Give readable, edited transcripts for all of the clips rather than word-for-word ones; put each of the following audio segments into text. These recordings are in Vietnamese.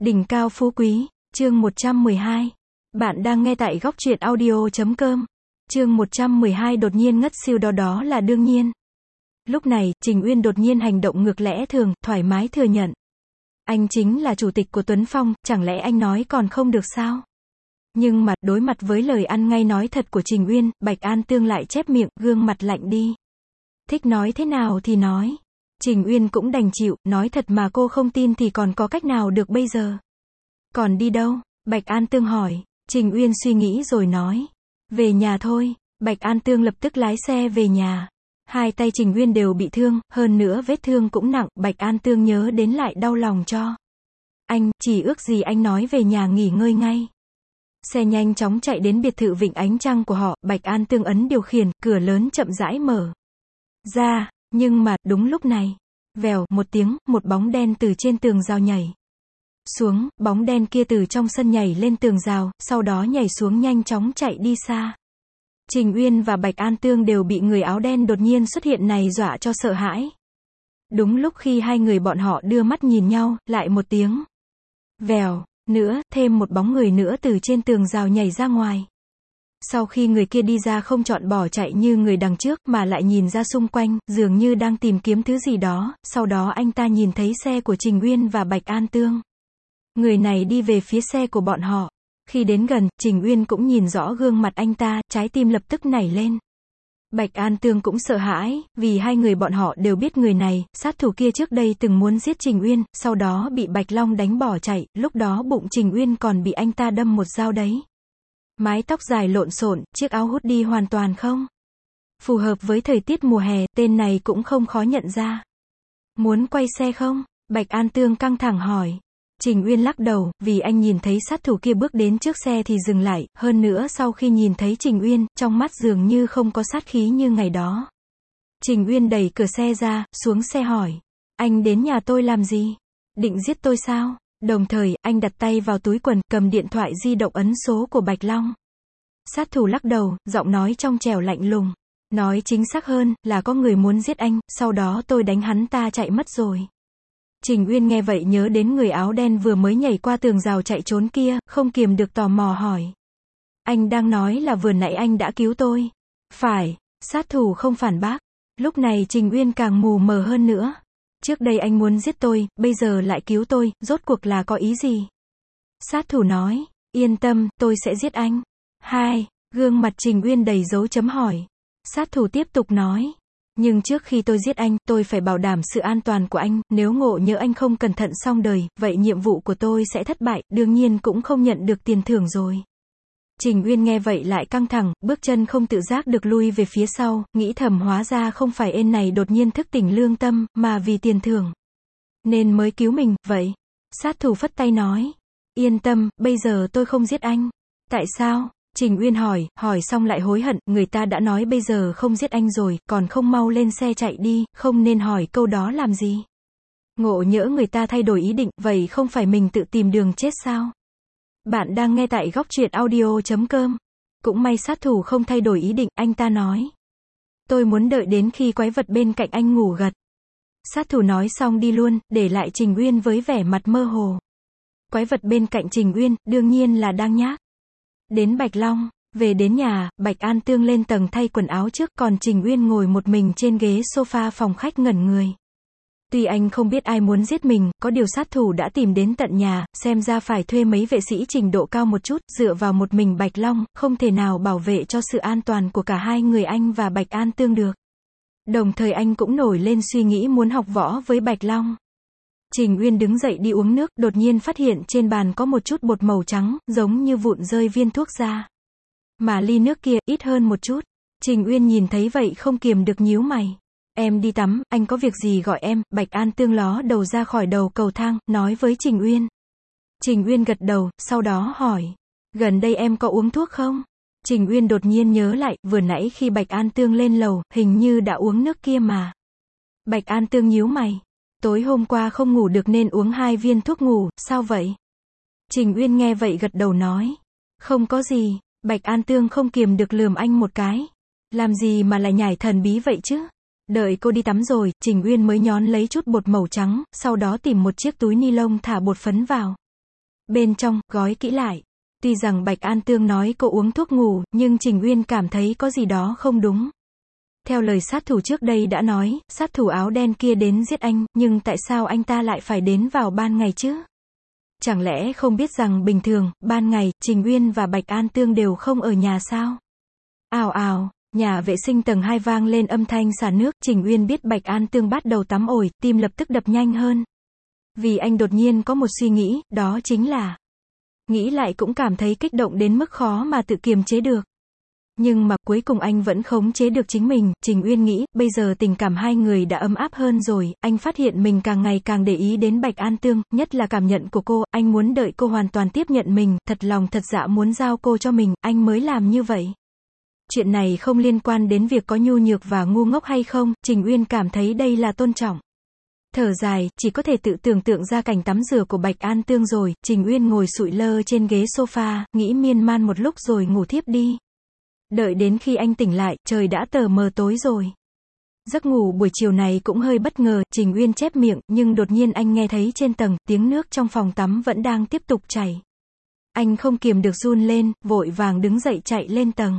Đỉnh cao phú quý, chương 112. Bạn đang nghe tại góc truyện audio.com. Chương 112 đột nhiên ngất xỉu đó là đương nhiên. Lúc này, Trình Uyên đột nhiên hành động ngược lẽ thường, thoải mái thừa nhận. Anh chính là chủ tịch của Tuấn Phong, chẳng lẽ anh nói còn không được sao? Nhưng mà, đối mặt với lời ăn ngay nói thật của Trình Uyên, Bạch An Tương lại chép miệng, gương mặt lạnh đi. Thích nói thế nào thì nói. Trình Uyên cũng đành chịu, nói thật mà cô không tin thì còn có cách nào được bây giờ. Còn đi đâu? Bạch An Tương hỏi. Trình Uyên suy nghĩ rồi nói. Về nhà thôi. Bạch An Tương lập tức lái xe về nhà. Hai tay Trình Uyên đều bị thương, hơn nữa vết thương cũng nặng, Bạch An Tương nhớ đến lại đau lòng cho. Anh, chỉ ước gì anh nói về nhà nghỉ ngơi ngay. Xe nhanh chóng chạy đến biệt thự Vịnh Ánh Trăng của họ, Bạch An Tương ấn điều khiển, cửa lớn chậm rãi mở ra. Nhưng mà, đúng lúc này, vèo, một tiếng, một bóng đen từ trên tường rào nhảy xuống, bóng đen kia từ trong sân nhảy lên tường rào, sau đó nhảy xuống nhanh chóng chạy đi xa. Trình Uyên và Bạch An Tương đều bị người áo đen đột nhiên xuất hiện này dọa cho sợ hãi. Đúng lúc khi hai người bọn họ đưa mắt nhìn nhau, lại một tiếng vèo nữa, thêm một bóng người nữa từ trên tường rào nhảy ra ngoài. Sau khi người kia đi ra không chọn bỏ chạy như người đằng trước, mà lại nhìn ra xung quanh, dường như đang tìm kiếm thứ gì đó, sau đó anh ta nhìn thấy xe của Trình Uyên và Bạch An Tương. Người này đi về phía xe của bọn họ. Khi đến gần, Trình Uyên cũng nhìn rõ gương mặt anh ta, trái tim lập tức nảy lên. Bạch An Tương cũng sợ hãi, vì hai người bọn họ đều biết người này, sát thủ kia trước đây từng muốn giết Trình Uyên, sau đó bị Bạch Long đánh bỏ chạy, lúc đó bụng Trình Uyên còn bị anh ta đâm một dao đấy. Mái tóc dài lộn xộn, chiếc áo hút đi hoàn toàn không phù hợp với thời tiết mùa hè, tên này cũng không khó nhận ra. Muốn quay xe không? Bạch An Tương căng thẳng hỏi. Trình Uyên lắc đầu, vì anh nhìn thấy sát thủ kia bước đến trước xe thì dừng lại, hơn nữa sau khi nhìn thấy Trình Uyên, trong mắt dường như không có sát khí như ngày đó. Trình Uyên đẩy cửa xe ra, xuống xe hỏi. Anh đến nhà tôi làm gì? Định giết tôi sao? Đồng thời, anh đặt tay vào túi quần, cầm điện thoại di động ấn số của Bạch Long. Sát thủ lắc đầu, giọng nói trong trẻo lạnh lùng. Nói chính xác hơn, là có người muốn giết anh, sau đó tôi đánh hắn ta chạy mất rồi. Trình Uyên nghe vậy nhớ đến người áo đen vừa mới nhảy qua tường rào chạy trốn kia, không kiềm được tò mò hỏi. Anh đang nói là vừa nãy anh đã cứu tôi. Phải, sát thủ không phản bác. Lúc này Trình Uyên càng mù mờ hơn nữa. Trước đây anh muốn giết tôi, bây giờ lại cứu tôi, rốt cuộc là có ý gì? Sát thủ nói, yên tâm, tôi sẽ giết anh. Hai, gương mặt Trình Uyên đầy dấu chấm hỏi. Sát thủ tiếp tục nói, nhưng trước khi tôi giết anh, tôi phải bảo đảm sự an toàn của anh, nếu ngộ nhỡ anh không cẩn thận xong đời, vậy nhiệm vụ của tôi sẽ thất bại, đương nhiên cũng không nhận được tiền thưởng rồi. Trình Uyên nghe vậy lại căng thẳng, bước chân không tự giác được lui về phía sau, nghĩ thầm hóa ra không phải ên này đột nhiên thức tỉnh lương tâm, mà vì tiền thưởng nên mới cứu mình, vậy. Sát thủ phất tay nói, yên tâm, bây giờ tôi không giết anh. Tại sao? Trình Uyên hỏi xong lại hối hận, người ta đã nói bây giờ không giết anh rồi, còn không mau lên xe chạy đi, không nên hỏi câu đó làm gì. Ngộ nhỡ người ta thay đổi ý định, vậy không phải mình tự tìm đường chết sao? Bạn đang nghe tại góc truyện audio.com. Cũng may sát thủ không thay đổi ý định, anh ta nói. Tôi muốn đợi đến khi quái vật bên cạnh anh ngủ gật. Sát thủ nói xong đi luôn, để lại Trình Uyên với vẻ mặt mơ hồ. Quái vật bên cạnh Trình Uyên, đương nhiên là đang nhác đến Bạch Long. Về đến nhà, Bạch An Tương lên tầng thay quần áo trước, còn Trình Uyên ngồi một mình trên ghế sofa phòng khách ngẩn người. Tuy anh không biết ai muốn giết mình, có điều sát thủ đã tìm đến tận nhà, xem ra phải thuê mấy vệ sĩ trình độ cao một chút, dựa vào một mình Bạch Long, không thể nào bảo vệ cho sự an toàn của cả hai người anh và Bạch An Tương được. Đồng thời anh cũng nổi lên suy nghĩ muốn học võ với Bạch Long. Trình Uyên đứng dậy đi uống nước, đột nhiên phát hiện trên bàn có một chút bột màu trắng, giống như vụn rơi viên thuốc ra. Mà ly nước kia, ít hơn một chút. Trình Uyên nhìn thấy vậy không kiềm được nhíu mày. Em đi tắm, anh có việc gì gọi em. Bạch An Tương ló đầu ra khỏi đầu cầu thang, nói với Trình Uyên. Trình Uyên gật đầu, sau đó hỏi. Gần đây em có uống thuốc không? Trình Uyên đột nhiên nhớ lại, vừa nãy khi Bạch An Tương lên lầu, hình như đã uống nước kia mà. Bạch An Tương nhíu mày. Tối hôm qua không ngủ được nên uống 2 viên thuốc ngủ, sao vậy? Trình Uyên nghe vậy gật đầu nói. Không có gì. Bạch An Tương không kiềm được lườm anh một cái. Làm gì mà lại nhải thần bí vậy chứ? Đợi cô đi tắm rồi, Trình Uyên mới nhón lấy chút bột màu trắng, sau đó tìm một chiếc túi ni lông thả bột phấn vào. bên trong, gói kỹ lại. Tuy rằng Bạch An Tương nói cô uống thuốc ngủ, nhưng Trình Uyên cảm thấy có gì đó không đúng. Theo lời sát thủ trước đây đã nói, sát thủ áo đen kia đến giết anh, nhưng tại sao anh ta lại phải đến vào ban ngày chứ? Chẳng lẽ không biết rằng bình thường, ban ngày, Trình Uyên và Bạch An Tương đều không ở nhà sao? Ào ào, nhà vệ sinh tầng 2 vang lên âm thanh xả nước, Trình Uyên biết Bạch An Tương bắt đầu tắm ổi, tim lập tức đập nhanh hơn. Vì anh đột nhiên có một suy nghĩ, đó chính là, nghĩ lại cũng cảm thấy kích động đến mức khó mà tự kiềm chế được. Nhưng mà cuối cùng anh vẫn khống chế được chính mình, Trình Uyên nghĩ, bây giờ tình cảm hai người đã ấm áp hơn rồi, anh phát hiện mình càng ngày càng để ý đến Bạch An Tương, nhất là cảm nhận của cô, anh muốn đợi cô hoàn toàn tiếp nhận mình, thật lòng thật dạ muốn giao cô cho mình, anh mới làm như vậy. Chuyện này không liên quan đến việc có nhu nhược và ngu ngốc hay không, Trình Uyên cảm thấy đây là tôn trọng. Thở dài, chỉ có thể tự tưởng tượng ra cảnh tắm rửa của Bạch An Tương rồi, Trình Uyên ngồi sụi lơ trên ghế sofa, nghĩ miên man một lúc rồi ngủ thiếp đi. Đợi đến khi anh tỉnh lại, trời đã tờ mờ tối rồi. Giấc ngủ buổi chiều này cũng hơi bất ngờ, Trình Uyên chép miệng, nhưng đột nhiên anh nghe thấy trên tầng, tiếng nước trong phòng tắm vẫn đang tiếp tục chảy. Anh không kiềm được run lên, vội vàng đứng dậy chạy lên tầng.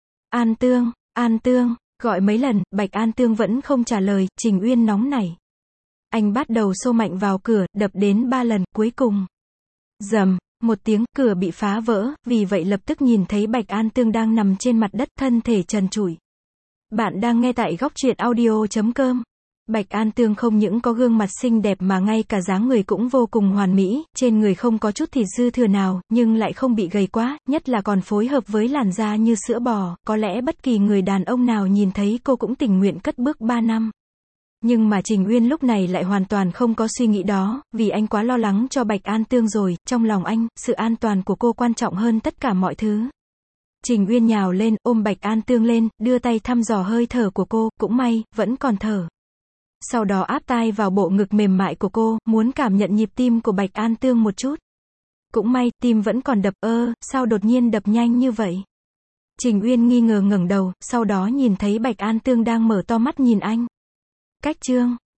An Tương, gọi mấy lần, Bạch An Tương vẫn không trả lời, Trình Uyên nóng nảy. Anh bắt đầu xô mạnh vào cửa, đập đến 3 lần, cuối cùng. Rầm, một tiếng, cửa bị phá vỡ, vì vậy lập tức nhìn thấy Bạch An Tương đang nằm trên mặt đất, thân thể trần trụi. Bạn đang nghe tại góc truyện audio.com. Bạch An Tương không những có gương mặt xinh đẹp mà ngay cả dáng người cũng vô cùng hoàn mỹ, trên người không có chút thịt dư thừa nào, nhưng lại không bị gầy quá, nhất là còn phối hợp với làn da như sữa bò, có lẽ bất kỳ người đàn ông nào nhìn thấy cô cũng tình nguyện cất bước 3 năm. Nhưng mà Trình Uyên lúc này lại hoàn toàn không có suy nghĩ đó, vì anh quá lo lắng cho Bạch An Tương rồi, trong lòng anh, sự an toàn của cô quan trọng hơn tất cả mọi thứ. Trình Uyên nhào lên, ôm Bạch An Tương lên, đưa tay thăm dò hơi thở của cô, cũng may, vẫn còn thở. Sau đó áp tai vào bộ ngực mềm mại của cô, muốn cảm nhận nhịp tim của Bạch An Tương một chút. Cũng may, tim vẫn còn đập, sao đột nhiên đập nhanh như vậy? Trình Uyên nghi ngờ ngẩng đầu, sau đó nhìn thấy Bạch An Tương đang mở to mắt nhìn anh. Cách chương